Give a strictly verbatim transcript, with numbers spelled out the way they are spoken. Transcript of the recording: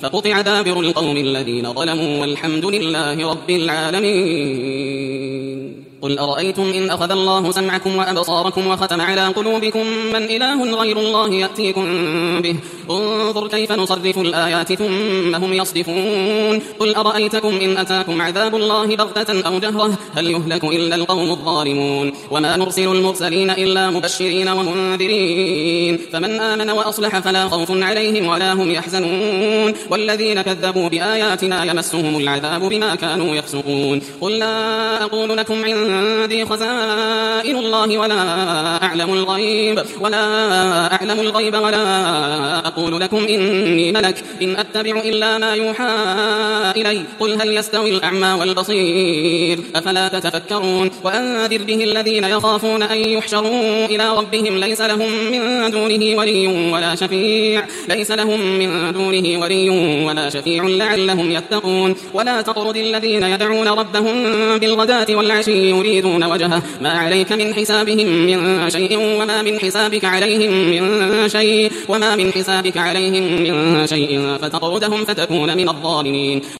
فقطع دابر القوم الذين ظلموا والحمد لله رب العالمين. قل أرأيتم إن أخذ الله سمعكم وأبصاركم وختم على قلوبكم من إله غير الله يأتيكم به انظر كيف نصرف الآيات ثم هم يصدفون. قل أرأيتكم إن أتاكم عذاب الله بغتة أو جهرة هل يهلك إلا القوم الظالمون. وما نرسل المرسلين إلا مبشرين ومنذرين فمن آمن وأصلح فلا خوف عليهم ولا هم يحزنون والذين كذبوا بآياتنا يمسهم العذاب بما كانوا يفسقون. قل لا أقول لكم عندي خزائن الله ولا أعلم الغيب ولا أعلم الغيب ولا أقول لكم إني ملك إن أتبع إلا ما يوحى إلي قل هل يستوي الأعمى والبصير أفلا تتفكرون. وأنذر به الذين يخافون أن يحشروا إلى ربهم ليس لهم من دونه ولي ولا شفيع ليس لهم من دونه ولي ولا شفيع لعلهم يتقون. ولا تطرد الذين يدعون ربهم بالغداة والعشي يريدون وجهه ما عليك من حسابهم من شيء وما من حسابك عليهم من شيء وما من حسابك عليهم من شيء فتطردهم فتكون من الظالمين.